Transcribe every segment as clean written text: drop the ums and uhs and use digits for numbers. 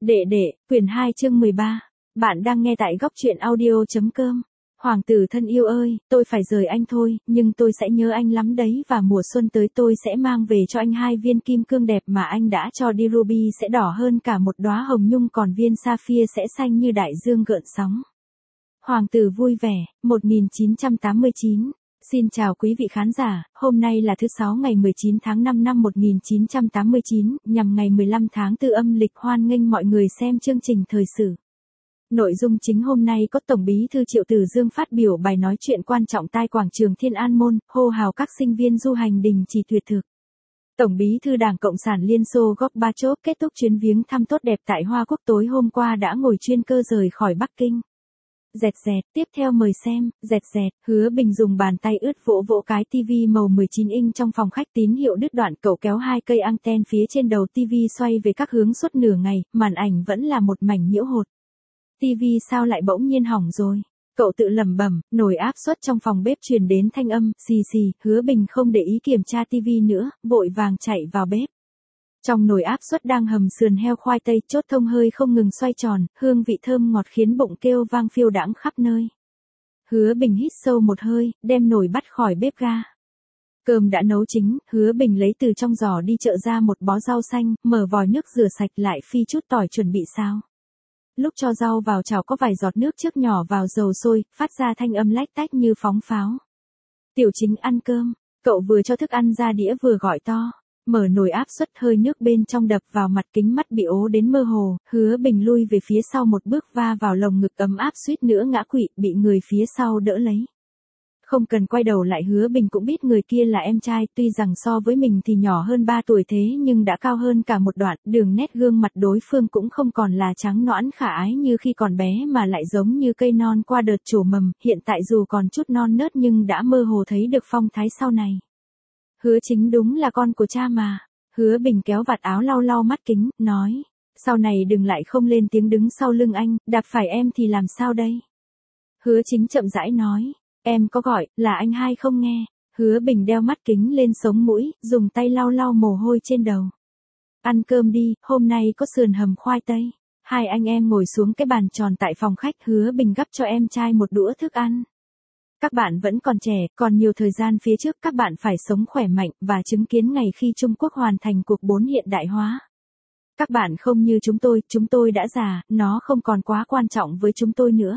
Đệ đệ, quyển 2 chương 13. Bạn đang nghe tại góc truyện audio.com. Hoàng tử thân yêu ơi, tôi phải rời anh thôi, nhưng tôi sẽ nhớ anh lắm đấy và mùa xuân tới tôi sẽ mang về cho anh 2 viên kim cương đẹp mà anh đã cho đi. Ruby sẽ đỏ hơn cả một đóa hồng nhung, còn viên sapphire sẽ xanh như đại dương gợn sóng. Hoàng tử vui vẻ, 1989. Xin chào quý vị khán giả, hôm nay là thứ Sáu ngày 19 tháng 5 năm 1989, nhằm ngày 15 tháng 4 âm lịch. Hoan nghênh mọi người xem chương trình thời sự. Nội dung chính hôm nay có Tổng bí thư Triệu Tử Dương phát biểu bài nói chuyện quan trọng tại quảng trường Thiên An Môn, hô hào các sinh viên du hành đình chỉ tuyệt thực. Tổng bí thư Đảng Cộng sản Liên Xô Gorbachev kết thúc chuyến viếng thăm tốt đẹp tại Hoa Quốc tối hôm qua đã ngồi chuyên cơ rời khỏi Bắc Kinh. Dẹt dẹt, tiếp theo mời xem, dẹt dẹt, Hứa Bình dùng bàn tay ướt vỗ vỗ cái tivi màu 19 inch trong phòng khách, tín hiệu đứt đoạn. Cậu kéo 2 cây anten phía trên đầu tivi xoay về các hướng suốt nửa ngày, màn ảnh vẫn là một mảnh nhiễu hột. Tivi sao lại bỗng nhiên hỏng rồi? Cậu tự lẩm bẩm. Nồi áp suất trong phòng bếp truyền đến thanh âm, xì xì. Hứa Bình không để ý kiểm tra tivi nữa, vội vàng chạy vào bếp. Trong nồi áp suất đang hầm sườn heo khoai tây, chốt thông hơi không ngừng xoay tròn, hương vị thơm ngọt khiến bụng kêu vang phiêu đãng khắp nơi. Hứa Bình hít sâu một hơi, đem nồi bắt khỏi bếp ga. Cơm đã nấu chín, Hứa Bình lấy từ trong giỏ đi chợ ra một bó rau xanh, mở vòi nước rửa sạch lại phi chút tỏi chuẩn bị xào. Lúc cho rau vào chảo có vài giọt nước trước nhỏ vào dầu sôi, phát ra thanh âm lách tách như phóng pháo. Tiểu Chính ăn cơm, cậu vừa cho thức ăn ra đĩa vừa gọi to. Mở nồi áp suất, hơi nước bên trong đập vào mặt, kính mắt bị ố đến mơ hồ. Hứa Bình lui về phía sau một bước, va vào lồng ngực ấm áp, suýt nữa ngã quỵ, bị người phía sau đỡ lấy. Không cần quay đầu lại, Hứa Bình cũng biết người kia là em trai, tuy rằng so với mình thì nhỏ hơn 3 tuổi thế nhưng đã cao hơn cả một đoạn, đường nét gương mặt đối phương cũng không còn là trắng nõn khả ái như khi còn bé mà lại giống như cây non qua đợt trổ mầm, hiện tại dù còn chút non nớt nhưng đã mơ hồ thấy được phong thái sau này. Hứa Chính đúng là con của cha mà. Hứa Bình kéo vạt áo lau lau mắt kính, nói. Sau này đừng lại không lên tiếng đứng sau lưng anh, đạp phải em thì làm sao đây? Hứa Chính chậm rãi nói. Em có gọi, là anh hai không nghe. Hứa Bình đeo mắt kính lên sống mũi, dùng tay lau lau mồ hôi trên đầu. Ăn cơm đi, hôm nay có sườn hầm khoai tây. Hai anh em ngồi xuống cái bàn tròn tại phòng khách, Hứa Bình gắp cho em trai một đũa thức ăn. Các bạn vẫn còn trẻ, còn nhiều thời gian phía trước, các bạn phải sống khỏe mạnh và chứng kiến ngày khi Trung Quốc hoàn thành cuộc 4 hiện đại hóa. Các bạn không như chúng tôi đã già, nó không còn quá quan trọng với chúng tôi nữa.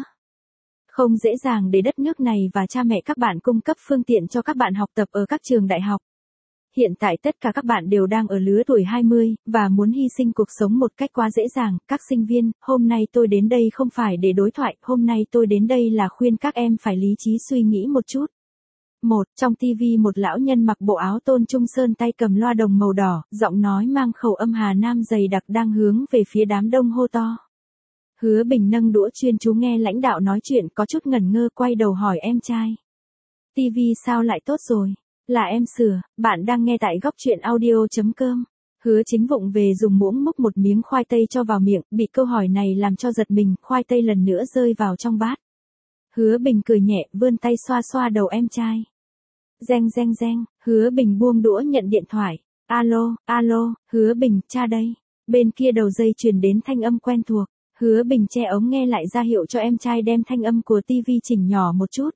Không dễ dàng để đất nước này và cha mẹ các bạn cung cấp phương tiện cho các bạn học tập ở các trường đại học. Hiện tại tất cả các bạn đều đang ở lứa tuổi 20, và muốn hy sinh cuộc sống một cách quá dễ dàng. Các sinh viên, hôm nay tôi đến đây không phải để đối thoại, hôm nay tôi đến đây là khuyên các em phải lý trí suy nghĩ một chút. Trong TV một lão nhân mặc bộ áo tôn trung sơn, tay cầm loa đồng màu đỏ, giọng nói mang khẩu âm Hà Nam dày đặc đang hướng về phía đám đông hô to. Hứa Bình nâng đũa chuyên chú nghe lãnh đạo nói chuyện, có chút ngẩn ngơ, quay đầu hỏi em trai. TV sao lại tốt rồi? Là em sửa, bạn đang nghe tại góc truyện audio.com. Hứa Chính vụng về dùng muỗng múc một miếng khoai tây cho vào miệng, bị câu hỏi này làm cho giật mình, khoai tây lần nữa rơi vào trong bát. Hứa Bình cười nhẹ, vươn tay xoa xoa đầu em trai. Reng reng reng, Hứa Bình buông đũa nhận điện thoại. Alo, Hứa Bình, cha đây. Bên kia đầu dây truyền đến thanh âm quen thuộc. Hứa Bình che ống nghe lại ra hiệu cho em trai đem thanh âm của TV chỉnh nhỏ một chút.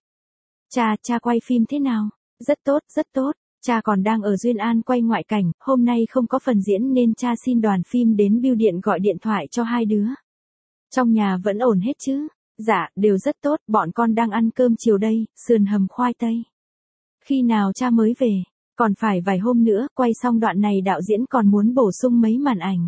Cha quay phim thế nào? Rất tốt. Cha còn đang ở Duyên An quay ngoại cảnh, hôm nay không có phần diễn nên cha xin đoàn phim đến bưu điện gọi điện thoại cho hai đứa. Trong nhà vẫn ổn hết chứ? Dạ, đều rất tốt, bọn con đang ăn cơm chiều đây, sườn hầm khoai tây. Khi nào cha mới về? Còn phải vài hôm nữa, quay xong đoạn này đạo diễn còn muốn bổ sung mấy màn ảnh.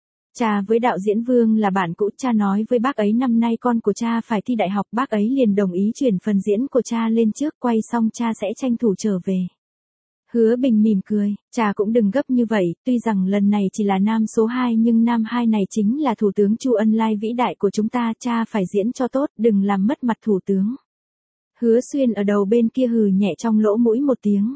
Cha với đạo diễn Vương là bạn cũ, cha nói với bác ấy năm nay con của cha phải thi đại học, bác ấy liền đồng ý chuyển phần diễn của cha lên trước, quay xong cha sẽ tranh thủ trở về. Hứa Bình mỉm cười, cha cũng đừng gấp như vậy, tuy rằng lần này chỉ là nam số 2 nhưng nam 2 này chính là Thủ tướng Chu Ân Lai vĩ đại của chúng ta, cha phải diễn cho tốt, đừng làm mất mặt Thủ tướng. Hứa Xuyên ở đầu bên kia hừ nhẹ trong lỗ mũi một tiếng.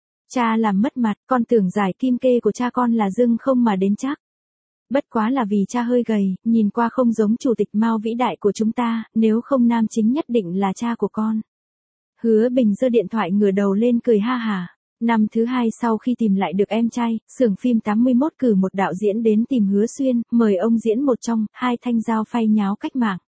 Cha làm mất mặt, con tưởng giải kim kê của cha con là dưng không mà đến chắc. Bất quá là vì cha hơi gầy, nhìn qua không giống chủ tịch Mao vĩ đại của chúng ta, nếu không nam chính nhất định là cha của con. Hứa Bình giơ điện thoại ngửa đầu lên cười ha hả. Năm thứ hai sau khi tìm lại được em trai, xưởng phim 81 cử một đạo diễn đến tìm Hứa Xuyên, mời ông diễn một trong hai thanh dao phay nháo cách mạng.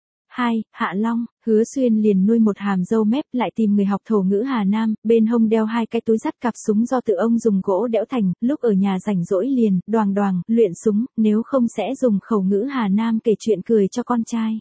2. Hạ Long. Hứa Xuyên liền nuôi một hàm dâu mép, lại tìm người học thổ ngữ Hà Nam, bên hông đeo hai cái túi dắt cặp súng do tự ông dùng gỗ đẽo thành, lúc ở nhà rảnh rỗi liền, đoàng đoàng, luyện súng, nếu không sẽ dùng khẩu ngữ Hà Nam kể chuyện cười cho con trai.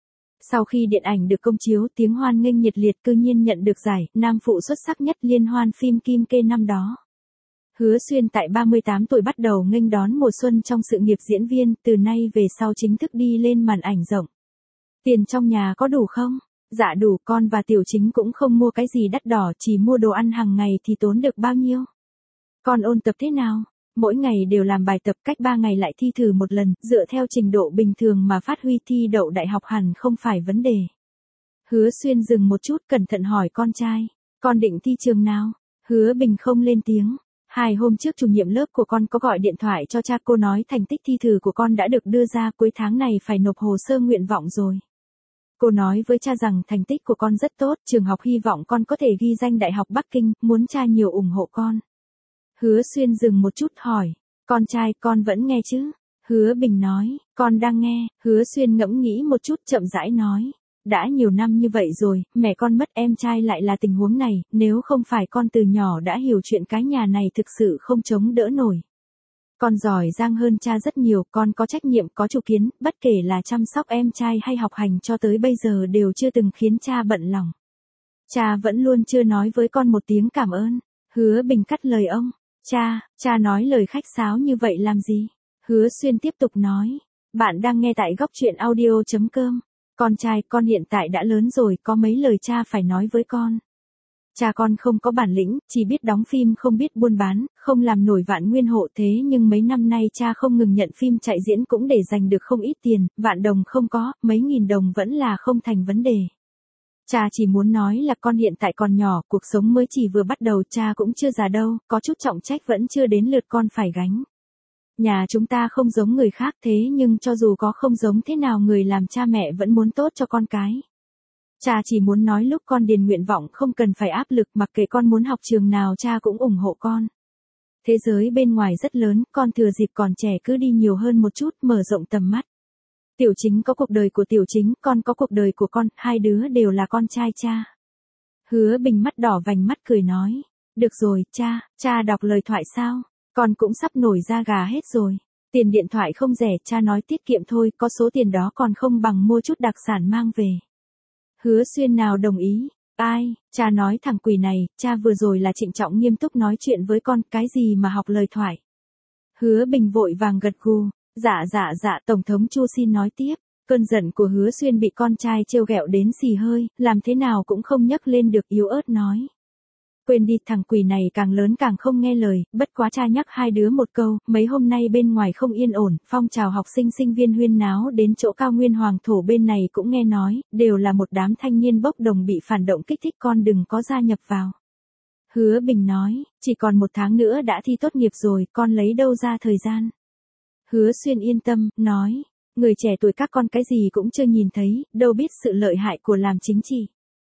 Sau khi điện ảnh được công chiếu, tiếng hoan nghênh nhiệt liệt, cư nhiên nhận được giải nam phụ xuất sắc nhất liên hoan phim Kim Kê năm đó. Hứa Xuyên tại 38 tuổi bắt đầu nghênh đón mùa xuân trong sự nghiệp diễn viên, từ nay về sau chính thức đi lên màn ảnh rộng. Tiền trong nhà có đủ không? Dạ đủ, con và Tiểu Chính cũng không mua cái gì đắt đỏ, chỉ mua đồ ăn hàng ngày thì tốn được bao nhiêu? Con ôn tập thế nào? Mỗi ngày đều làm bài tập, cách 3 ngày lại thi thử một lần, dựa theo trình độ bình thường mà phát huy thi đậu đại học hẳn không phải vấn đề. Hứa Xuyên dừng một chút, cẩn thận hỏi con trai, con định thi trường nào? Hứa Bình không lên tiếng. 2 hôm trước chủ nhiệm lớp của con có gọi điện thoại cho cha, cô nói thành tích thi thử của con đã được đưa ra, cuối tháng này phải nộp hồ sơ nguyện vọng rồi. Cô nói với cha rằng thành tích của con rất tốt, trường học hy vọng con có thể ghi danh Đại học Bắc Kinh, muốn cha nhiều ủng hộ con. Hứa Xuyên dừng một chút hỏi, con trai con vẫn nghe chứ? Hứa Bình nói, con đang nghe. Hứa Xuyên ngẫm nghĩ một chút, chậm rãi nói, đã nhiều năm như vậy rồi, mẹ con mất, em trai lại là tình huống này, nếu không phải con từ nhỏ đã hiểu chuyện cái nhà này thực sự không chống đỡ nổi. Con giỏi giang hơn cha rất nhiều, con có trách nhiệm, có chủ kiến, bất kể là chăm sóc em trai hay học hành cho tới bây giờ đều chưa từng khiến cha bận lòng. Cha vẫn luôn chưa nói với con một tiếng cảm ơn. Hứa Bình cắt lời ông, cha nói lời khách sáo như vậy làm gì? Hứa Xuyên tiếp tục nói, bạn đang nghe tại góc truyện audio.com. Con trai, con hiện tại đã lớn rồi, có mấy lời cha phải nói với con. Cha con không có bản lĩnh, chỉ biết đóng phim không biết buôn bán, không làm nổi vạn nguyên hộ, thế nhưng mấy năm nay cha không ngừng nhận phim chạy diễn cũng để giành được không ít tiền, vạn đồng không có, mấy nghìn đồng vẫn là không thành vấn đề. Cha chỉ muốn nói là con hiện tại còn nhỏ, cuộc sống mới chỉ vừa bắt đầu, cha cũng chưa già đâu, có chút trọng trách vẫn chưa đến lượt con phải gánh. Nhà chúng ta không giống người khác, thế nhưng cho dù có không giống thế nào, người làm cha mẹ vẫn muốn tốt cho con cái. Cha chỉ muốn nói lúc con điền nguyện vọng không cần phải áp lực, mặc kệ con muốn học trường nào cha cũng ủng hộ con. Thế giới bên ngoài rất lớn, con thừa dịp còn trẻ cứ đi nhiều hơn một chút, mở rộng tầm mắt. Tiểu Chính có cuộc đời của Tiểu Chính, con có cuộc đời của con, hai đứa đều là con trai cha. Hứa Bình mắt đỏ vành mắt cười nói, được rồi, cha đọc lời thoại sao? Con cũng sắp nổi da gà hết rồi. Tiền điện thoại không rẻ, cha nói tiết kiệm thôi, có số tiền đó còn không bằng mua chút đặc sản mang về. Hứa Xuyên nào đồng ý, ai, cha nói thằng quỷ này, cha vừa rồi là trịnh trọng nghiêm túc nói chuyện với con, cái gì mà học lời thoại. Hứa Bình vội vàng gật gù, dạ, Tổng thống Chu xin nói tiếp. Cơn giận của Hứa Xuyên bị con trai trêu ghẹo đến xì hơi, làm thế nào cũng không nhấc lên được, yếu ớt nói. Quên đi, thằng quỷ này càng lớn càng không nghe lời, bất quá cha nhắc hai đứa một câu, mấy hôm nay bên ngoài không yên ổn, phong trào học sinh sinh viên huyên náo đến chỗ cao nguyên hoàng thổ bên này cũng nghe nói, đều là một đám thanh niên bốc đồng bị phản động kích thích, con đừng có gia nhập vào. Hứa Bình nói, chỉ còn 1 tháng nữa đã thi tốt nghiệp rồi, con lấy đâu ra thời gian. Hứa Xuyên yên tâm, nói, người trẻ tuổi các con cái gì cũng chưa nhìn thấy, đâu biết sự lợi hại của làm chính trị.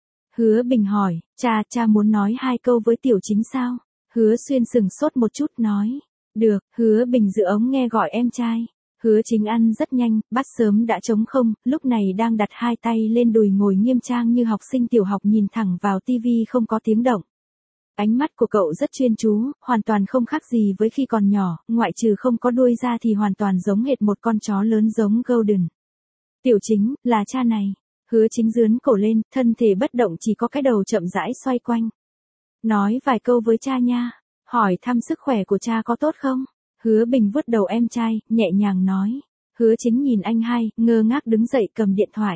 Hứa Bình hỏi, cha muốn nói 2 câu với Tiểu Chính sao? Hứa Xuyên sừng sốt một chút nói, được. Hứa Bình giữ ống nghe gọi em trai. Hứa Chính ăn rất nhanh, bát sớm đã trống không, lúc này đang đặt 2 tay lên đùi ngồi nghiêm trang như học sinh tiểu học, nhìn thẳng vào tivi không có tiếng động. Ánh mắt của cậu rất chuyên chú, hoàn toàn không khác gì với khi còn nhỏ, ngoại trừ không có đuôi ra thì hoàn toàn giống hệt một con chó lớn giống Golden. Tiểu Chính, là cha này. Hứa Chính giướn cổ lên, thân thể bất động, chỉ có cái đầu chậm rãi xoay quanh. Nói vài câu với cha nha, hỏi thăm sức khỏe của cha có tốt không? Hứa Bình vuốt đầu em trai, nhẹ nhàng nói. Hứa Chính nhìn anh hai, ngơ ngác đứng dậy cầm điện thoại.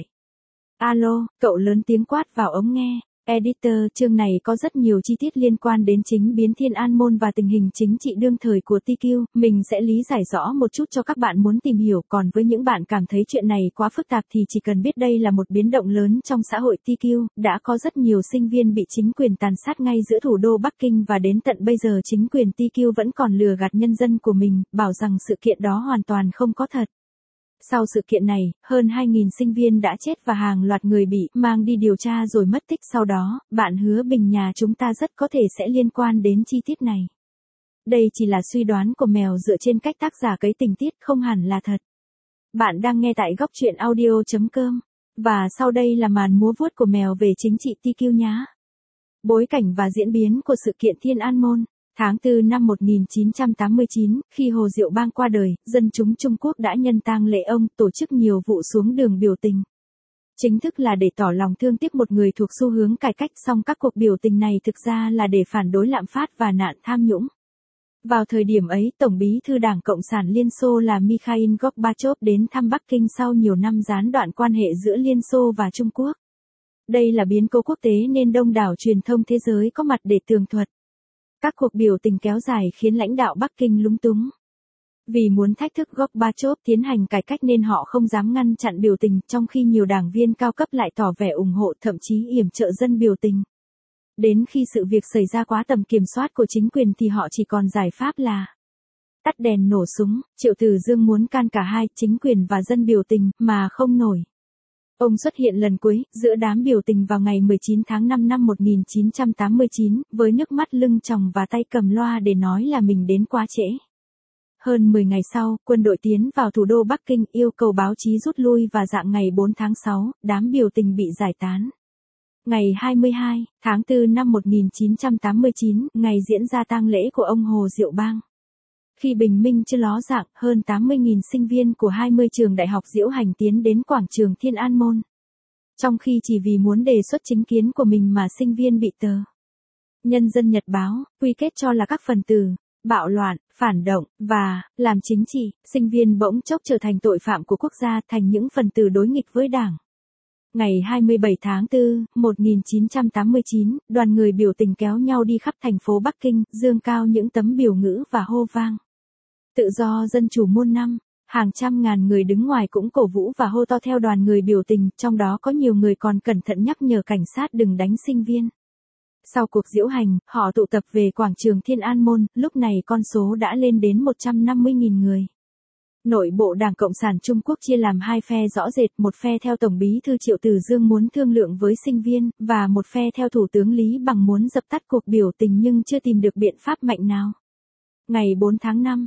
Alo, cậu lớn tiếng quát vào ống nghe. Editor, chương này có rất nhiều chi tiết liên quan đến chính biến Thiên An Môn và tình hình chính trị đương thời của TQ, mình sẽ lý giải rõ một chút cho các bạn muốn tìm hiểu, còn với những bạn cảm thấy chuyện này quá phức tạp thì chỉ cần biết đây là một biến động lớn trong xã hội TQ, đã có rất nhiều sinh viên bị chính quyền tàn sát ngay giữa thủ đô Bắc Kinh và đến tận bây giờ chính quyền TQ vẫn còn lừa gạt nhân dân của mình, bảo rằng sự kiện đó hoàn toàn không có thật. Sau sự kiện này, hơn 2.000 sinh viên đã chết và hàng loạt người bị mang đi điều tra rồi mất tích sau đó, bạn Hứa Bình nhà chúng ta rất có thể sẽ liên quan đến chi tiết này. Đây chỉ là suy đoán của mèo dựa trên cách tác giả cấy tình tiết không hẳn là thật. Bạn đang nghe tại góc truyện audio.com. Và sau đây là màn múa vuốt của mèo về chính trị TQ nhá. Bối cảnh và diễn biến của sự kiện Thiên An Môn. Tháng 4 năm 1989, khi Hồ Diệu Bang qua đời, dân chúng Trung Quốc đã nhân tang lễ ông, tổ chức nhiều vụ xuống đường biểu tình. Chính thức là để tỏ lòng thương tiếc một người thuộc xu hướng cải cách, song các cuộc biểu tình này thực ra là để phản đối lạm phát và nạn tham nhũng. Vào thời điểm ấy, Tổng bí thư Đảng Cộng sản Liên Xô là Mikhail Gorbachev đến thăm Bắc Kinh sau nhiều năm gián đoạn quan hệ giữa Liên Xô và Trung Quốc. Đây là biến cố quốc tế nên đông đảo truyền thông thế giới có mặt để tường thuật. Các cuộc biểu tình kéo dài khiến lãnh đạo Bắc Kinh lúng túng. Vì muốn thách thức Gorbachev tiến hành cải cách nên họ không dám ngăn chặn biểu tình, trong khi nhiều đảng viên cao cấp lại tỏ vẻ ủng hộ, thậm chí yểm trợ dân biểu tình. Đến khi sự việc xảy ra quá tầm kiểm soát của chính quyền thì họ chỉ còn giải pháp là tắt đèn nổ súng. Triệu Tử Dương muốn can cả hai, chính quyền và dân biểu tình, mà không nổi. Ông xuất hiện lần cuối, giữa đám biểu tình vào ngày 19 tháng 5 năm 1989, với nước mắt lưng tròng và tay cầm loa để nói là mình đến quá trễ. Hơn 10 ngày sau, quân đội tiến vào thủ đô Bắc Kinh, yêu cầu báo chí rút lui và rạng ngày 4 tháng 6, đám biểu tình bị giải tán. Ngày 22 tháng 4 năm 1989, ngày diễn ra tang lễ của ông Hồ Diệu Bang. Khi bình minh chưa ló dạng, hơn 80.000 sinh viên của 20 trường đại học diễu hành tiến đến quảng trường Thiên An Môn. Trong khi chỉ vì muốn đề xuất chính kiến của mình mà sinh viên bị tờ Nhân dân Nhật Báo quy kết cho là các phần tử bạo loạn, phản động và làm chính trị, sinh viên bỗng chốc trở thành tội phạm của quốc gia, thành những phần tử đối nghịch với Đảng. Ngày 27 tháng 4, 1989, đoàn người biểu tình kéo nhau đi khắp thành phố Bắc Kinh, giương cao những tấm biểu ngữ và hô vang tự do dân chủ muôn năm. Hàng trăm ngàn người đứng ngoài cũng cổ vũ và hô to theo đoàn người biểu tình, trong đó có nhiều người còn cẩn thận nhắc nhở cảnh sát đừng đánh sinh viên. Sau cuộc diễu hành, họ tụ tập về quảng trường Thiên An Môn, lúc này con số đã lên đến 150.000 người. Nội bộ Đảng Cộng sản Trung Quốc chia làm hai phe rõ rệt, một phe theo Tổng bí thư Triệu Tử Dương muốn thương lượng với sinh viên, và một phe theo Thủ tướng Lý Bằng muốn dập tắt cuộc biểu tình nhưng chưa tìm được biện pháp mạnh nào. Ngày 4 tháng 5,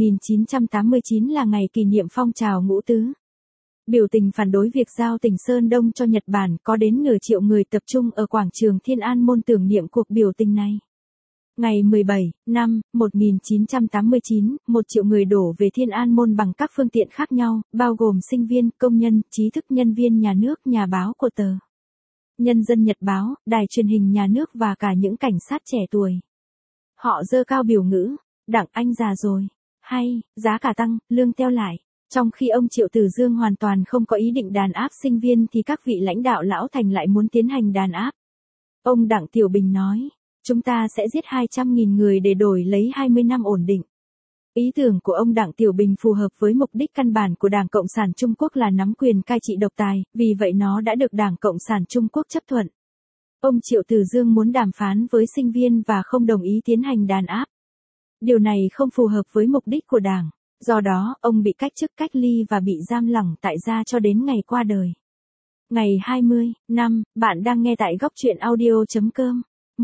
1989 là ngày kỷ niệm phong trào Ngũ Tứ. Biểu tình phản đối việc giao tỉnh Sơn Đông cho Nhật Bản, có đến nửa triệu người tập trung ở quảng trường Thiên An Môn tưởng niệm cuộc biểu tình này. Ngày 17 năm 1989, 1 triệu người đổ về Thiên An Môn bằng các phương tiện khác nhau, bao gồm sinh viên, công nhân, trí thức, nhân viên nhà nước, nhà báo của tờ Nhân dân Nhật Báo, đài truyền hình nhà nước và cả những cảnh sát trẻ tuổi. Họ giơ cao biểu ngữ, Đảng Anh già rồi, hay, giá cả tăng, lương teo lại. Trong khi ông Triệu Tử Dương hoàn toàn không có ý định đàn áp sinh viên thì các vị lãnh đạo lão thành lại muốn tiến hành đàn áp. Ông Đặng Tiểu Bình nói, chúng ta sẽ giết 200.000 người để đổi lấy 20 năm ổn định. Ý tưởng của ông Đặng Tiểu Bình phù hợp với mục đích căn bản của Đảng Cộng sản Trung Quốc là nắm quyền cai trị độc tài, vì vậy nó đã được Đảng Cộng sản Trung Quốc chấp thuận. Ông Triệu Tử Dương muốn đàm phán với sinh viên và không đồng ý tiến hành đàn áp. Điều này không phù hợp với mục đích của Đảng. Do đó, ông bị cách chức, cách ly và bị giam lỏng tại gia cho đến ngày qua đời. Ngày 20 năm, bạn đang nghe tại góc truyện audio.com.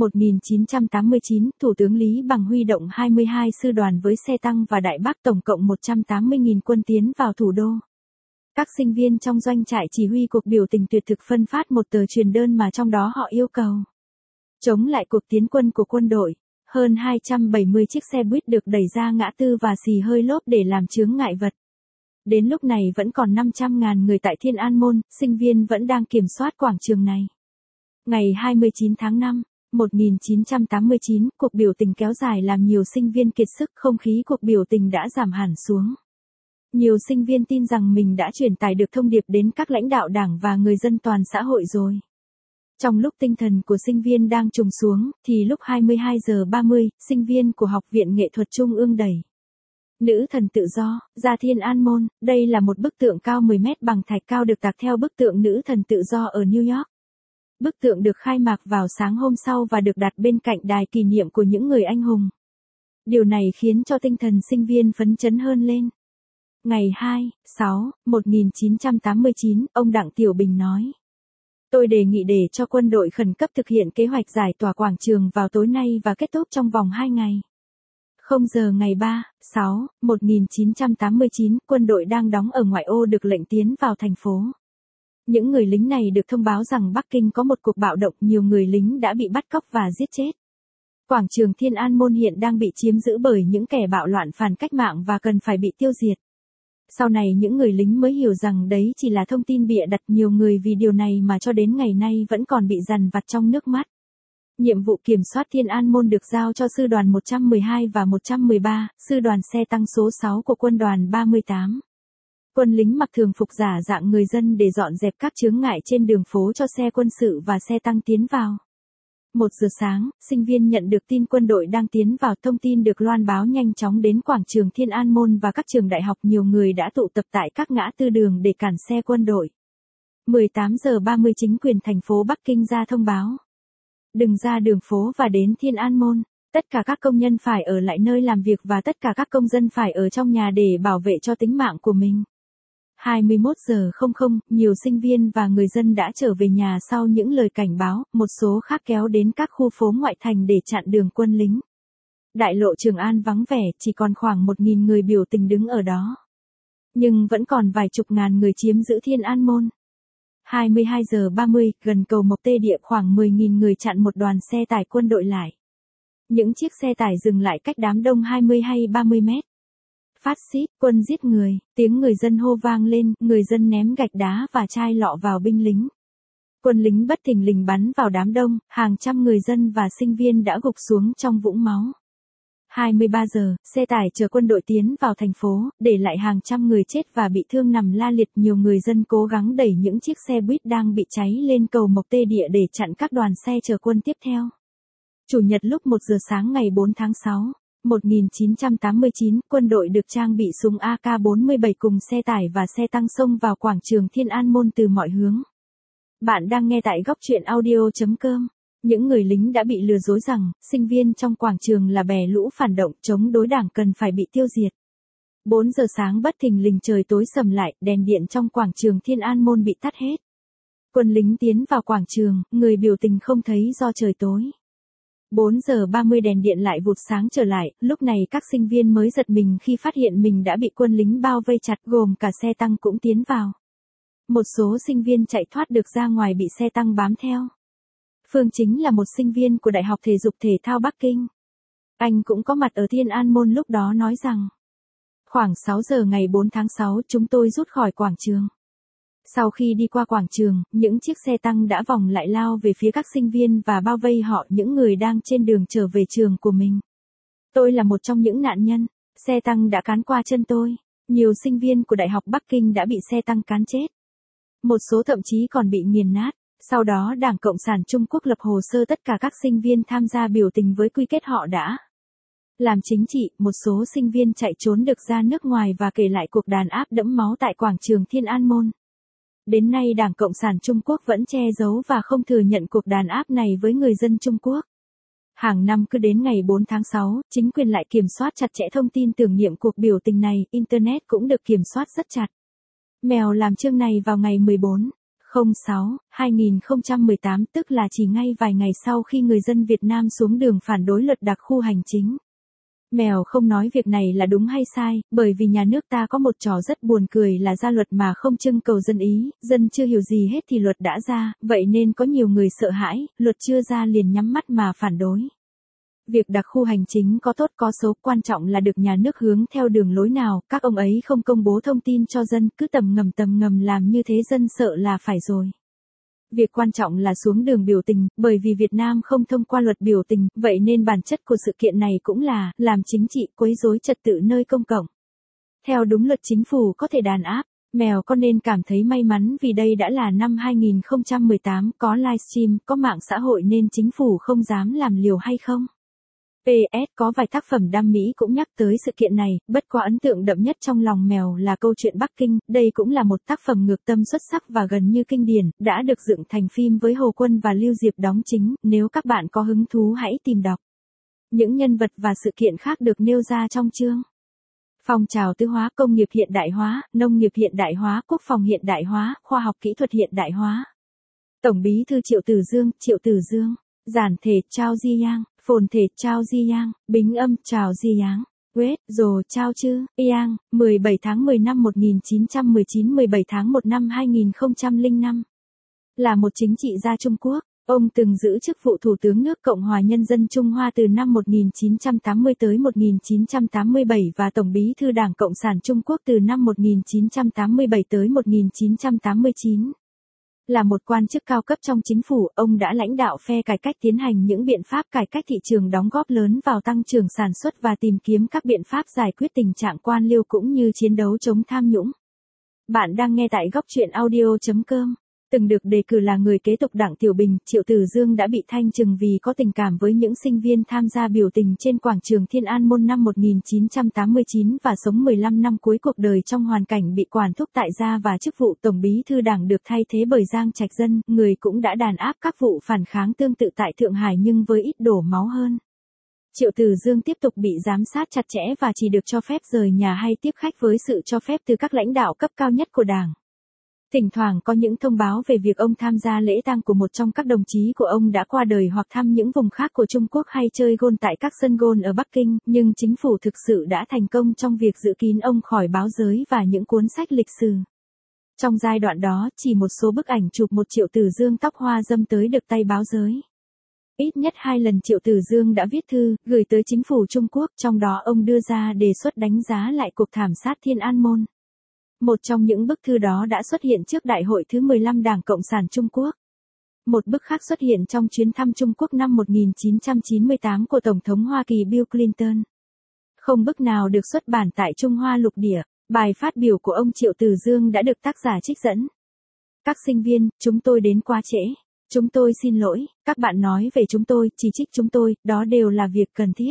1989, Thủ tướng Lý Bằng huy động 22 sư đoàn với xe tăng và đại bác, tổng cộng 180.000 quân tiến vào thủ đô. Các sinh viên trong doanh trại chỉ huy cuộc biểu tình tuyệt thực phân phát một tờ truyền đơn mà trong đó họ yêu cầu chống lại cuộc tiến quân của quân đội. Hơn 270 chiếc xe buýt được đẩy ra ngã tư và xì hơi lốp để làm chướng ngại vật. Đến lúc này vẫn còn 500.000 người tại Thiên An Môn, sinh viên vẫn đang kiểm soát quảng trường này. Ngày 29 tháng 5, 1989, cuộc biểu tình kéo dài làm nhiều sinh viên kiệt sức, không khí cuộc biểu tình đã giảm hẳn xuống. Nhiều sinh viên tin rằng mình đã truyền tải được thông điệp đến các lãnh đạo đảng và người dân toàn xã hội rồi. Trong lúc tinh thần của sinh viên đang trùng xuống, thì lúc 22 giờ 30, sinh viên của Học viện Nghệ thuật Trung ương đẩy Nữ thần tự do ra Thiên An Môn. Đây là một bức tượng cao 10 mét bằng thạch cao được tạc theo bức tượng Nữ thần tự do ở New York. Bức tượng được khai mạc vào sáng hôm sau và được đặt bên cạnh đài kỷ niệm của những người anh hùng. Điều này khiến cho tinh thần sinh viên phấn chấn hơn lên. Ngày 2/6/1989, ông Đặng Tiểu Bình nói. Tôi đề nghị để cho quân đội khẩn cấp thực hiện kế hoạch giải tỏa quảng trường vào tối nay và kết thúc trong vòng 2 ngày. 0 giờ ngày 3/6/1989, quân đội đang đóng ở ngoại ô được lệnh tiến vào thành phố. Những người lính này được thông báo rằng Bắc Kinh có một cuộc bạo động, nhiều người lính đã bị bắt cóc và giết chết. Quảng trường Thiên An Môn hiện đang bị chiếm giữ bởi những kẻ bạo loạn phản cách mạng và cần phải bị tiêu diệt. Sau này những người lính mới hiểu rằng đấy chỉ là thông tin bịa đặt, nhiều người vì điều này mà cho đến ngày nay vẫn còn bị dằn vặt trong nước mắt. Nhiệm vụ kiểm soát Thiên An Môn được giao cho sư đoàn 112 và 113, sư đoàn xe tăng số 6 của quân đoàn 38. Quân lính mặc thường phục giả dạng người dân để dọn dẹp các chướng ngại trên đường phố cho xe quân sự và xe tăng tiến vào. 1 giờ sáng, sinh viên nhận được tin quân đội đang tiến vào, thông tin được loan báo nhanh chóng đến quảng trường Thiên An Môn và các trường đại học, nhiều người đã tụ tập tại các ngã tư đường để cản xe quân đội. 18 giờ 30 chính quyền thành phố Bắc Kinh ra thông báo. Đừng ra đường phố và đến Thiên An Môn. Tất cả các công nhân phải ở lại nơi làm việc và tất cả các công dân phải ở trong nhà để bảo vệ cho tính mạng của mình. 21 giờ 00, nhiều sinh viên và người dân đã trở về nhà sau những lời cảnh báo, một số khác kéo đến các khu phố ngoại thành để chặn đường quân lính. Đại lộ Trường An vắng vẻ, chỉ còn khoảng 1.000 người biểu tình đứng ở đó. Nhưng vẫn còn vài chục ngàn người chiếm giữ Thiên An Môn. 22 giờ 30, gần cầu Mộc Tê Địa, khoảng 10.000 người chặn một đoàn xe tải quân đội lại. Những chiếc xe tải dừng lại cách đám đông 20 hay 30 mét. Phát xít, quân giết người, tiếng người dân hô vang lên, người dân ném gạch đá và chai lọ vào binh lính. Quân lính bất thình lình bắn vào đám đông, hàng trăm người dân và sinh viên đã gục xuống trong vũng máu. 23 giờ, xe tải chở quân đội tiến vào thành phố, để lại hàng trăm người chết và bị thương nằm la liệt, nhiều người dân cố gắng đẩy những chiếc xe buýt đang bị cháy lên cầu Mộc Tê Địa để chặn các đoàn xe chở quân tiếp theo. Chủ nhật lúc 1 giờ sáng ngày 4 tháng 6. 1989, quân đội được trang bị súng AK-47 cùng xe tải và xe tăng xông vào quảng trường Thiên An Môn từ mọi hướng. Bạn đang nghe tại góc truyện audio.com. Những người lính đã bị lừa dối rằng, sinh viên trong quảng trường là bè lũ phản động chống đối đảng cần phải bị tiêu diệt. 4 giờ sáng bất thình lình trời tối sầm lại, đèn điện trong quảng trường Thiên An Môn bị tắt hết. Quân lính tiến vào quảng trường, người biểu tình không thấy do trời tối. 4 giờ 30 đèn điện lại vụt sáng trở lại, lúc này các sinh viên mới giật mình khi phát hiện mình đã bị quân lính bao vây chặt, gồm cả xe tăng cũng tiến vào. Một số sinh viên chạy thoát được ra ngoài bị xe tăng bám theo. Phương Chính là một sinh viên của Đại học Thể dục Thể thao Bắc Kinh. Anh cũng có mặt ở Thiên An Môn lúc đó, nói rằng, khoảng 6 giờ ngày 4 tháng 6 chúng tôi rút khỏi quảng trường. Sau khi đi qua quảng trường, những chiếc xe tăng đã vòng lại lao về phía các sinh viên và bao vây họ, những người đang trên đường trở về trường của mình. Tôi là một trong những nạn nhân, xe tăng đã cán qua chân tôi. Nhiều sinh viên của Đại học Bắc Kinh đã bị xe tăng cán chết. Một số thậm chí còn bị nghiền nát. Sau đó Đảng Cộng sản Trung Quốc lập hồ sơ tất cả các sinh viên tham gia biểu tình với quy kết họ đã làm chính trị. Một số sinh viên chạy trốn được ra nước ngoài và kể lại cuộc đàn áp đẫm máu tại quảng trường Thiên An Môn. Đến nay Đảng Cộng sản Trung Quốc vẫn che giấu và không thừa nhận cuộc đàn áp này với người dân Trung Quốc. Hàng năm cứ đến ngày 4 tháng 6, chính quyền lại kiểm soát chặt chẽ thông tin tưởng niệm cuộc biểu tình này, Internet cũng được kiểm soát rất chặt. Mèo làm chương này vào ngày 14/06/2018, tức là chỉ ngay vài ngày sau khi người dân Việt Nam xuống đường phản đối luật đặc khu hành chính. Mèo không nói việc này là đúng hay sai, bởi vì nhà nước ta có một trò rất buồn cười là ra luật mà không trưng cầu dân ý, dân chưa hiểu gì hết thì luật đã ra, vậy nên có nhiều người sợ hãi, luật chưa ra liền nhắm mắt mà phản đối. Việc đặc khu hành chính có tốt có xấu, quan trọng là được nhà nước hướng theo đường lối nào, các ông ấy không công bố thông tin cho dân, cứ tầm ngầm làm như thế dân sợ là phải rồi. Việc quan trọng là xuống đường biểu tình, bởi vì Việt Nam không thông qua luật biểu tình, vậy nên bản chất của sự kiện này cũng là làm chính trị, quấy rối trật tự nơi công cộng. Theo đúng luật chính phủ có thể đàn áp, mèo có nên cảm thấy may mắn vì đây đã là năm 2018, có livestream, có mạng xã hội nên chính phủ không dám làm liều hay không? PS, có vài tác phẩm đam mỹ cũng nhắc tới sự kiện này, bất quá ấn tượng đậm nhất trong lòng mèo là câu chuyện Bắc Kinh, đây cũng là một tác phẩm ngược tâm xuất sắc và gần như kinh điển, đã được dựng thành phim với Hồ Quân và Lưu Diệp đóng chính, nếu các bạn có hứng thú hãy tìm đọc. Những nhân vật và sự kiện khác được nêu ra trong chương. Phong trào tứ hóa, công nghiệp hiện đại hóa, nông nghiệp hiện đại hóa, quốc phòng hiện đại hóa, khoa học kỹ thuật hiện đại hóa. Tổng bí thư Triệu Tử Dương, giản thể Chao Ziyang, phồn thể Chao Ziyang, bính âm Chao Ziyang, West, Rồ Chao Chư, Yang, 17 tháng 10 năm 1919, 17 tháng 1 năm 2005. Là một chính trị gia Trung Quốc, ông từng giữ chức vụ Thủ tướng nước Cộng hòa Nhân dân Trung Hoa từ năm 1980 tới 1987 và Tổng bí thư Đảng Cộng sản Trung Quốc từ năm 1987 tới 1989. Là một quan chức cao cấp trong chính phủ, ông đã lãnh đạo phe cải cách tiến hành những biện pháp cải cách thị trường đóng góp lớn vào tăng trưởng sản xuất và tìm kiếm các biện pháp giải quyết tình trạng quan liêu cũng như chiến đấu chống tham nhũng. Bạn đang nghe tại góc truyện audio.com. Từng được đề cử là người kế tục Đặng Tiểu Bình, Triệu Tử Dương đã bị thanh trừng vì có tình cảm với những sinh viên tham gia biểu tình trên quảng trường Thiên An Môn năm 1989 và sống 15 năm cuối cuộc đời trong hoàn cảnh bị quản thúc tại gia và chức vụ Tổng bí thư Đảng được thay thế bởi Giang Trạch Dân, người cũng đã đàn áp các vụ phản kháng tương tự tại Thượng Hải nhưng với ít đổ máu hơn. Triệu Tử Dương tiếp tục bị giám sát chặt chẽ và chỉ được cho phép rời nhà hay tiếp khách với sự cho phép từ các lãnh đạo cấp cao nhất của Đảng. Thỉnh thoảng có những thông báo về việc ông tham gia lễ tang của một trong các đồng chí của ông đã qua đời hoặc thăm những vùng khác của Trung Quốc hay chơi gôn tại các sân gôn ở Bắc Kinh, nhưng chính phủ thực sự đã thành công trong việc giữ kín ông khỏi báo giới và những cuốn sách lịch sử. Trong giai đoạn đó, chỉ một số bức ảnh chụp một Triệu Tử Dương tóc hoa râm tới được tay báo giới. Ít nhất 2 lần Triệu Tử Dương đã viết thư, gửi tới chính phủ Trung Quốc, trong đó ông đưa ra đề xuất đánh giá lại cuộc thảm sát Thiên An Môn. Một trong những bức thư đó đã xuất hiện trước Đại hội thứ 15 Đảng Cộng sản Trung Quốc. Một bức khác xuất hiện trong chuyến thăm Trung Quốc năm 1998 của Tổng thống Hoa Kỳ Bill Clinton. Không bức nào được xuất bản tại Trung Hoa lục địa. Bài phát biểu của ông Triệu Tử Dương đã được tác giả trích dẫn. Các sinh viên, chúng tôi đến quá trễ. Chúng tôi xin lỗi, các bạn nói về chúng tôi, chỉ trích chúng tôi, đó đều là việc cần thiết.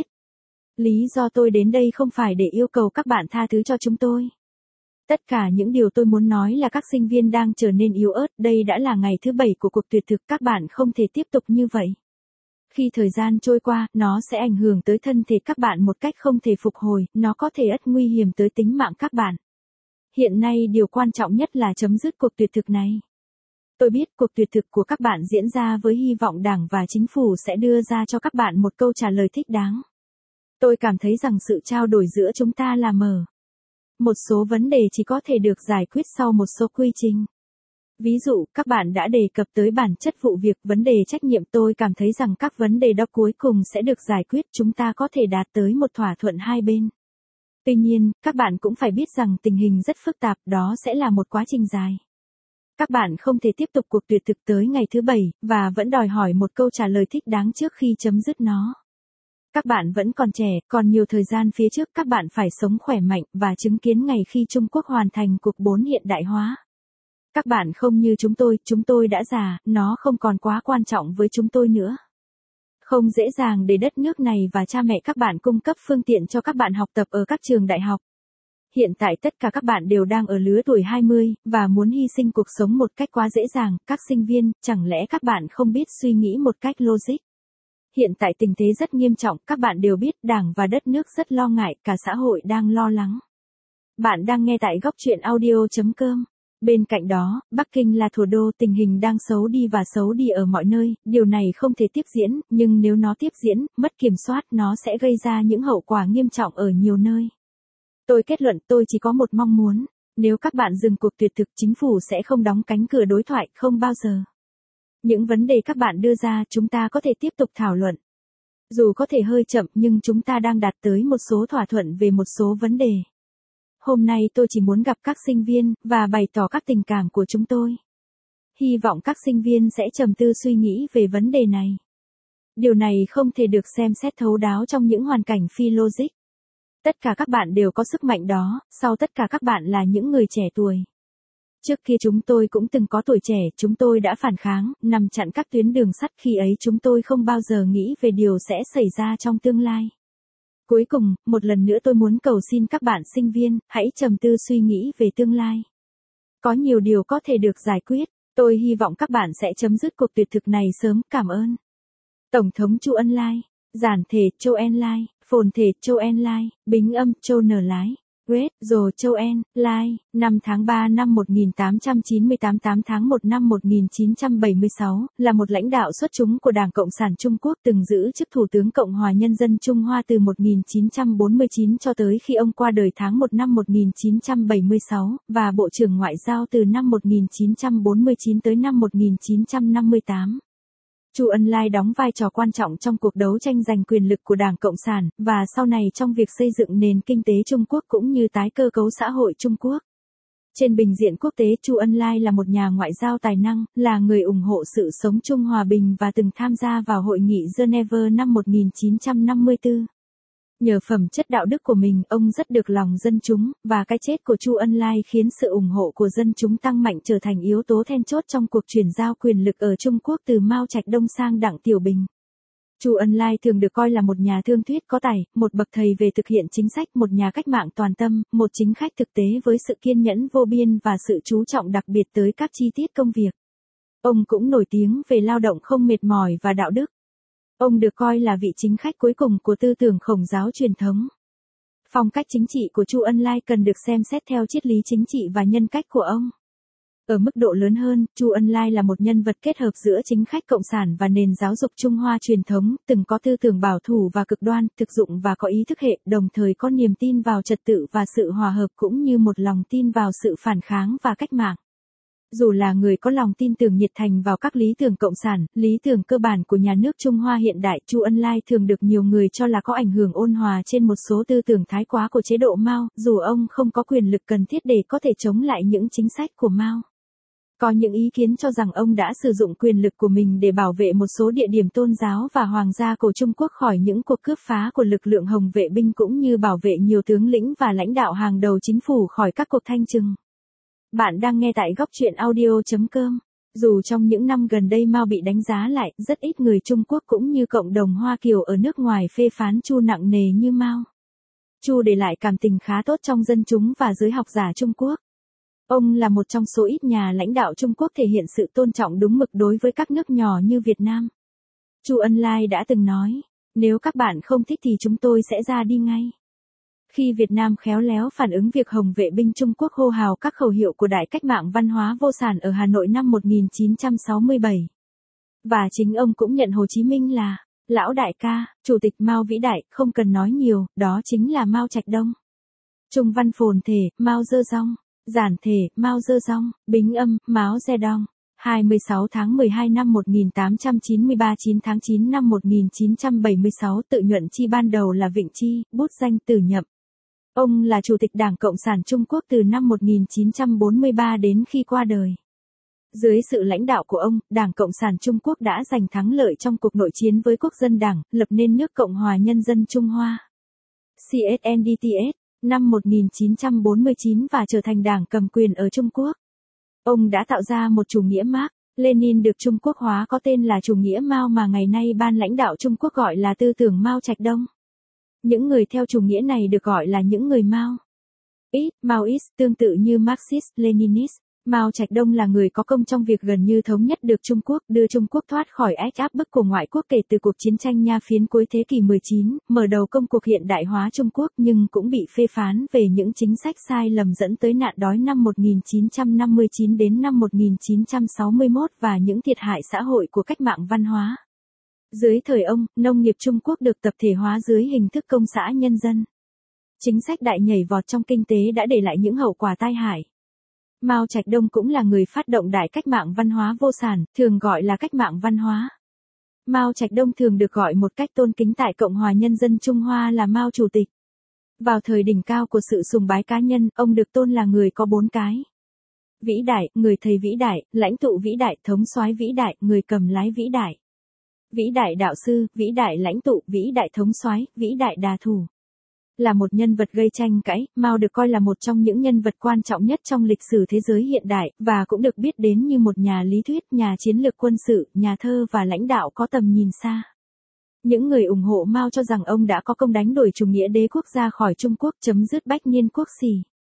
Lý do tôi đến đây không phải để yêu cầu các bạn tha thứ cho chúng tôi. Tất cả những điều tôi muốn nói là các sinh viên đang trở nên yếu ớt, đây đã là ngày thứ 7 của cuộc tuyệt thực, các bạn không thể tiếp tục như vậy. Khi thời gian trôi qua, nó sẽ ảnh hưởng tới thân thể các bạn một cách không thể phục hồi, nó có thể ắt nguy hiểm tới tính mạng các bạn. Hiện nay điều quan trọng nhất là chấm dứt cuộc tuyệt thực này. Tôi biết cuộc tuyệt thực của các bạn diễn ra với hy vọng Đảng và Chính phủ sẽ đưa ra cho các bạn một câu trả lời thích đáng. Tôi cảm thấy rằng sự trao đổi giữa chúng ta là mở. Một số vấn đề chỉ có thể được giải quyết sau một số quy trình. Ví dụ, các bạn đã đề cập tới bản chất vụ việc, vấn đề trách nhiệm, tôi cảm thấy rằng các vấn đề đó cuối cùng sẽ được giải quyết, chúng ta có thể đạt tới một thỏa thuận hai bên. Tuy nhiên, các bạn cũng phải biết rằng tình hình rất phức tạp, đó sẽ là một quá trình dài. Các bạn không thể tiếp tục cuộc tuyệt thực tới ngày thứ 7, và vẫn đòi hỏi một câu trả lời thích đáng trước khi chấm dứt nó. Các bạn vẫn còn trẻ, còn nhiều thời gian phía trước, các bạn phải sống khỏe mạnh và chứng kiến ngày khi Trung Quốc hoàn thành cuộc 4 hiện đại hóa. Các bạn không như chúng tôi đã già, nó không còn quá quan trọng với chúng tôi nữa. Không dễ dàng để đất nước này và cha mẹ các bạn cung cấp phương tiện cho các bạn học tập ở các trường đại học. Hiện tại tất cả các bạn đều đang ở lứa tuổi 20, và muốn hy sinh cuộc sống một cách quá dễ dàng, các sinh viên, chẳng lẽ các bạn không biết suy nghĩ một cách logic? Hiện tại tình thế rất nghiêm trọng, các bạn đều biết, Đảng và đất nước rất lo ngại, cả xã hội đang lo lắng. Bạn đang nghe tại góc truyện audio.com. Bên cạnh đó, Bắc Kinh là thủ đô, tình hình đang xấu đi và xấu đi ở mọi nơi, điều này không thể tiếp diễn, nhưng nếu nó tiếp diễn, mất kiểm soát, nó sẽ gây ra những hậu quả nghiêm trọng ở nhiều nơi. Tôi kết luận, tôi chỉ có một mong muốn, nếu các bạn dừng cuộc tuyệt thực, chính phủ sẽ không đóng cánh cửa đối thoại, không bao giờ. Những vấn đề các bạn đưa ra, chúng ta có thể tiếp tục thảo luận. Dù có thể hơi chậm, nhưng chúng ta đang đạt tới một số thỏa thuận về một số vấn đề. Hôm nay tôi chỉ muốn gặp các sinh viên, và bày tỏ các tình cảm của chúng tôi. Hy vọng các sinh viên sẽ trầm tư suy nghĩ về vấn đề này. Điều này không thể được xem xét thấu đáo trong những hoàn cảnh phi logic. Tất cả các bạn đều có sức mạnh đó, sau tất cả các bạn là những người trẻ tuổi. Trước kia chúng tôi cũng từng có tuổi trẻ, chúng tôi đã phản kháng, nằm chặn các tuyến đường sắt, khi ấy chúng tôi không bao giờ nghĩ về điều sẽ xảy ra trong tương lai. Cuối cùng, một lần nữa tôi muốn cầu xin các bạn sinh viên, hãy trầm tư suy nghĩ về tương lai. Có nhiều điều có thể được giải quyết, tôi hy vọng các bạn sẽ chấm dứt cuộc tuyệt thực này sớm, cảm ơn. Tổng thống Chu Ân Lai, giản thể Châu En Lai, phồn thể Châu En Lai, bính âm Châu Nở Lái. Great, Dồ Châu En, Lai, 5 tháng 3 năm 1898 8 tháng 1 năm 1976, là một lãnh đạo xuất chúng của Đảng Cộng sản Trung Quốc từng giữ chức Thủ tướng Cộng hòa Nhân dân Trung Hoa từ 1949 cho tới khi ông qua đời tháng 1 năm 1976, và Bộ trưởng Ngoại giao từ năm 1949 tới năm 1958. Chu Ân Lai đóng vai trò quan trọng trong cuộc đấu tranh giành quyền lực của Đảng Cộng sản, và sau này trong việc xây dựng nền kinh tế Trung Quốc cũng như tái cơ cấu xã hội Trung Quốc. Trên bình diện quốc tế, Chu Ân Lai là một nhà ngoại giao tài năng, là người ủng hộ sự sống chung hòa bình và từng tham gia vào Hội nghị Geneva năm 1954. Nhờ phẩm chất đạo đức của mình, ông rất được lòng dân chúng, và cái chết của Chu Ân Lai khiến sự ủng hộ của dân chúng tăng mạnh, trở thành yếu tố then chốt trong cuộc chuyển giao quyền lực ở Trung Quốc từ Mao Trạch Đông sang Đặng Tiểu Bình. Chu Ân Lai thường được coi là một nhà thương thuyết có tài, một bậc thầy về thực hiện chính sách, một nhà cách mạng toàn tâm, một chính khách thực tế với sự kiên nhẫn vô biên và sự chú trọng đặc biệt tới các chi tiết công việc. Ông cũng nổi tiếng về lao động không mệt mỏi và đạo đức. Ông được coi là vị chính khách cuối cùng của tư tưởng Khổng giáo truyền thống. Phong cách chính trị của Chu Ân Lai cần được xem xét theo triết lý chính trị và nhân cách của ông. Ở mức độ lớn hơn, Chu Ân Lai là một nhân vật kết hợp giữa chính khách cộng sản và nền giáo dục Trung Hoa truyền thống, từng có tư tưởng bảo thủ và cực đoan, thực dụng và có ý thức hệ, đồng thời có niềm tin vào trật tự và sự hòa hợp cũng như một lòng tin vào sự phản kháng và cách mạng. Dù là người có lòng tin tưởng nhiệt thành vào các lý tưởng cộng sản, lý tưởng cơ bản của nhà nước Trung Hoa hiện đại, Chu Ân Lai thường được nhiều người cho là có ảnh hưởng ôn hòa trên một số tư tưởng thái quá của chế độ Mao, dù ông không có quyền lực cần thiết để có thể chống lại những chính sách của Mao. Có những ý kiến cho rằng ông đã sử dụng quyền lực của mình để bảo vệ một số địa điểm tôn giáo và hoàng gia của Trung Quốc khỏi những cuộc cướp phá của lực lượng Hồng vệ binh, cũng như bảo vệ nhiều tướng lĩnh và lãnh đạo hàng đầu chính phủ khỏi các cuộc thanh trừng. Bạn đang nghe tại góc truyện audio.com. Dù trong những năm gần đây Mao bị đánh giá lại, rất ít người Trung Quốc cũng như cộng đồng Hoa Kiều ở nước ngoài phê phán Chu nặng nề như Mao. Chu để lại cảm tình khá tốt trong dân chúng và giới học giả Trung Quốc. Ông là một trong số ít nhà lãnh đạo Trung Quốc thể hiện sự tôn trọng đúng mực đối với các nước nhỏ như Việt Nam. Chu Ân Lai đã từng nói, nếu các bạn không thích thì chúng tôi sẽ ra đi ngay. Khi Việt Nam khéo léo phản ứng việc Hồng vệ binh Trung Quốc hô hào các khẩu hiệu của Đại cách mạng văn hóa vô sản ở Hà Nội năm 1967. Và chính ông cũng nhận Hồ Chí Minh là lão đại ca, chủ tịch Mao vĩ đại, không cần nói nhiều, đó chính là Mao Trạch Đông. Trung văn phồn thể, Mao Zedong. Giản thể, Mao Zedong. Bính âm, Mao Zedong. 26 tháng 12 năm 1893 9 tháng 9 năm 1976 tự nhuận chi ban đầu là Vịnh Chi, bút danh Tử Nhậm. Ông là Chủ tịch Đảng Cộng sản Trung Quốc từ năm 1943 đến khi qua đời. Dưới sự lãnh đạo của ông, Đảng Cộng sản Trung Quốc đã giành thắng lợi trong cuộc nội chiến với Quốc dân Đảng, lập nên nước Cộng hòa Nhân dân Trung Hoa. CSNDTS, năm 1949 và trở thành đảng cầm quyền ở Trung Quốc. Ông đã tạo ra một chủ nghĩa Mác Lênin được Trung Quốc hóa có tên là chủ nghĩa Mao mà ngày nay ban lãnh đạo Trung Quốc gọi là tư tưởng Mao Trạch Đông. Những người theo chủ nghĩa này được gọi là những người Mao. Maoist, tương tự như Marxist, Leninist. Mao Trạch Đông là người có công trong việc gần như thống nhất được Trung Quốc, đưa Trung Quốc thoát khỏi áp bức của ngoại quốc kể từ cuộc chiến tranh Nha Phiến cuối thế kỷ 19, mở đầu công cuộc hiện đại hóa Trung Quốc, nhưng cũng bị phê phán về những chính sách sai lầm dẫn tới nạn đói năm 1959 đến năm 1961 và những thiệt hại xã hội của cách mạng văn hóa. Dưới thời ông, nông nghiệp Trung Quốc được tập thể hóa dưới hình thức công xã nhân dân. Chính sách đại nhảy vọt trong kinh tế đã để lại những hậu quả tai hại. Mao Trạch Đông cũng là người phát động đại cách mạng văn hóa vô sản, thường gọi là cách mạng văn hóa. Mao Trạch Đông thường được gọi một cách tôn kính tại Cộng hòa Nhân dân Trung Hoa là Mao Chủ tịch. Vào thời đỉnh cao của sự sùng bái cá nhân, ông được tôn là người có 4 cái. Vĩ đại, người thầy vĩ đại, lãnh tụ vĩ đại, thống soái vĩ đại, người cầm lái vĩ đại. Vĩ đại đạo sư, vĩ đại lãnh tụ, vĩ đại thống soái, vĩ đại đà thủ. Là một nhân vật gây tranh cãi, Mao được coi là một trong những nhân vật quan trọng nhất trong lịch sử thế giới hiện đại, và cũng được biết đến như một nhà lý thuyết, nhà chiến lược quân sự, nhà thơ và lãnh đạo có tầm nhìn xa. Những người ủng hộ Mao cho rằng ông đã có công đánh đuổi chủ nghĩa đế quốc ra khỏi Trung Quốc, chấm dứt bách niên quốc xỉ.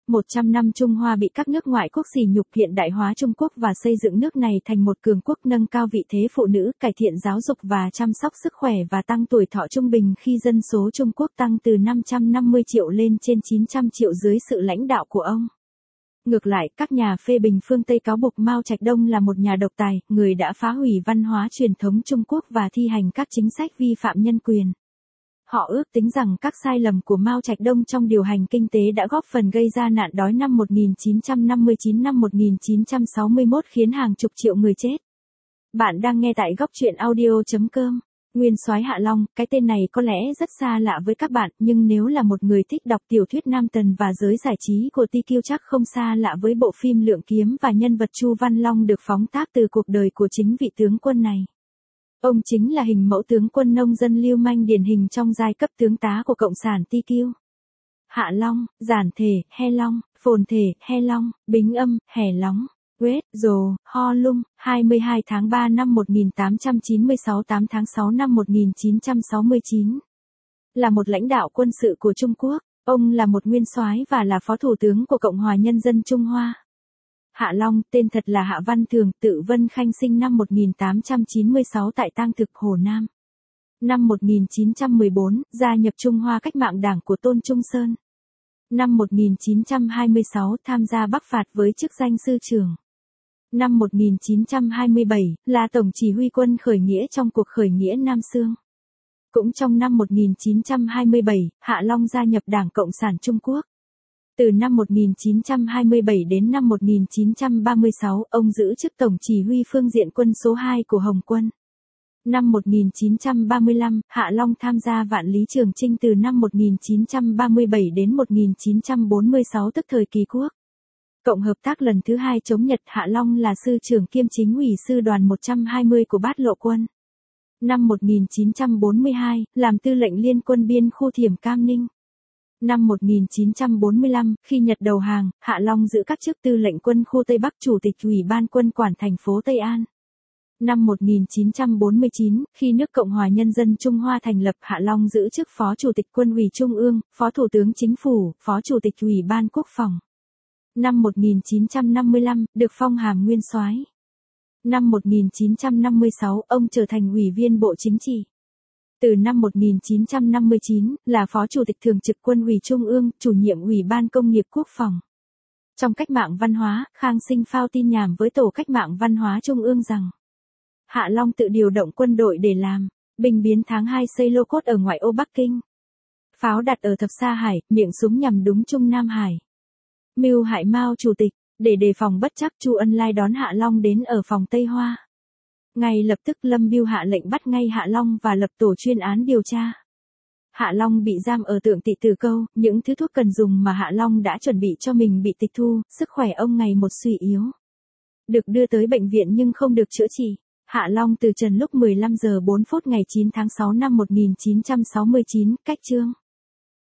100 năm Trung Hoa bị các nước ngoại quốc sỉ nhục, hiện đại hóa Trung Quốc và xây dựng nước này thành một cường quốc, nâng cao vị thế phụ nữ, cải thiện giáo dục và chăm sóc sức khỏe và tăng tuổi thọ trung bình khi dân số Trung Quốc tăng từ 550 triệu lên trên 900 triệu dưới sự lãnh đạo của ông. Ngược lại, các nhà phê bình phương Tây cáo buộc Mao Trạch Đông là một nhà độc tài, người đã phá hủy văn hóa truyền thống Trung Quốc và thi hành các chính sách vi phạm nhân quyền. Họ ước tính rằng các sai lầm của Mao Trạch Đông trong điều hành kinh tế đã góp phần gây ra nạn đói năm 1959-1961 khiến hàng chục triệu người chết. Bạn đang nghe tại góc truyện audio.com. Nguyên soái Hạ Long, cái tên này có lẽ rất xa lạ với các bạn, nhưng nếu là một người thích đọc tiểu thuyết nam tần và giới giải trí của TQ chắc không xa lạ với bộ phim Lượng Kiếm và nhân vật Chu Văn Long được phóng tác từ cuộc đời của chính vị tướng quân này. Ông chính là hình mẫu tướng quân nông dân lưu manh điển hình trong giai cấp tướng tá của Cộng sản TQ. Hạ Long, giản thể, He Long, phồn thể, He Long, bính âm, Hẻ Lóng. Quết, Rồ, Ho Lung, 22 tháng 3 năm 1896, 8 tháng 6 năm 1969. Là một lãnh đạo quân sự của Trung Quốc, ông là một nguyên soái và là phó thủ tướng của Cộng hòa Nhân dân Trung Hoa. Hạ Long, tên thật là Hạ Văn Thường, tự Vân Khanh, sinh năm 1896 tại Tang Thực, Hồ Nam. Năm 1914, gia nhập Trung Hoa Cách mạng Đảng của Tôn Trung Sơn. Năm 1926, tham gia Bắc phạt với chức danh sư trưởng. Năm 1927, là tổng chỉ huy quân khởi nghĩa trong cuộc khởi nghĩa Nam Xương. Cũng trong năm 1927, Hạ Long gia nhập Đảng Cộng sản Trung Quốc. Từ năm 1927 đến năm 1936, ông giữ chức tổng chỉ huy phương diện quân số 2 của Hồng quân. Năm 1935, Hạ Long tham gia Vạn Lý Trường Chinh từ năm 1937 đến 1946, tức thời kỳ quốc Cộng hợp tác lần thứ 2 chống Nhật. Hạ Long là sư trưởng kiêm chính ủy sư đoàn 120 của Bát Lộ quân. Năm 1942, làm tư lệnh Liên quân biên khu Thiểm Cam Ninh. Năm 1945, khi Nhật đầu hàng, Hạ Long giữ các chức tư lệnh quân khu Tây Bắc, chủ tịch Ủy ban quân quản thành phố Tây An. Năm 1949, khi nước Cộng hòa Nhân dân Trung Hoa thành lập, Hạ Long giữ chức Phó Chủ tịch Quân ủy Trung ương, Phó Thủ tướng Chính phủ, Phó Chủ tịch Ủy ban Quốc phòng. Năm 1955, được phong hàm nguyên soái. Năm 1956, ông trở thành Ủy viên Bộ Chính trị. Từ năm 1959, là Phó Chủ tịch Thường trực Quân ủy Trung ương, chủ nhiệm Ủy ban Công nghiệp Quốc phòng. Trong cách mạng văn hóa, Khang Sinh phao tin nhảm với Tổ cách mạng văn hóa Trung ương rằng Hạ Long tự điều động quân đội để làm binh biến tháng 2 xây lô cốt ở ngoại ô Bắc Kinh. Pháo đặt ở Thập Sa Hải, miệng súng nhằm đúng Trung Nam Hải. Mưu hại Mao Chủ tịch, để đề phòng bất trắc, Chu Ân Lai đón Hạ Long đến ở phòng Tây Hoa. Ngay lập tức Lâm Biêu hạ lệnh bắt ngay Hạ Long và lập tổ chuyên án điều tra. Hạ Long bị giam ở Tượng Tị Tử Câu, những thứ thuốc cần dùng mà Hạ Long đã chuẩn bị cho mình bị tịch thu, sức khỏe ông ngày một suy yếu. Được đưa tới bệnh viện nhưng không được chữa trị. Hạ Long từ trần lúc 15 giờ 4 phút ngày 9 tháng 6 năm 1969, cách chương.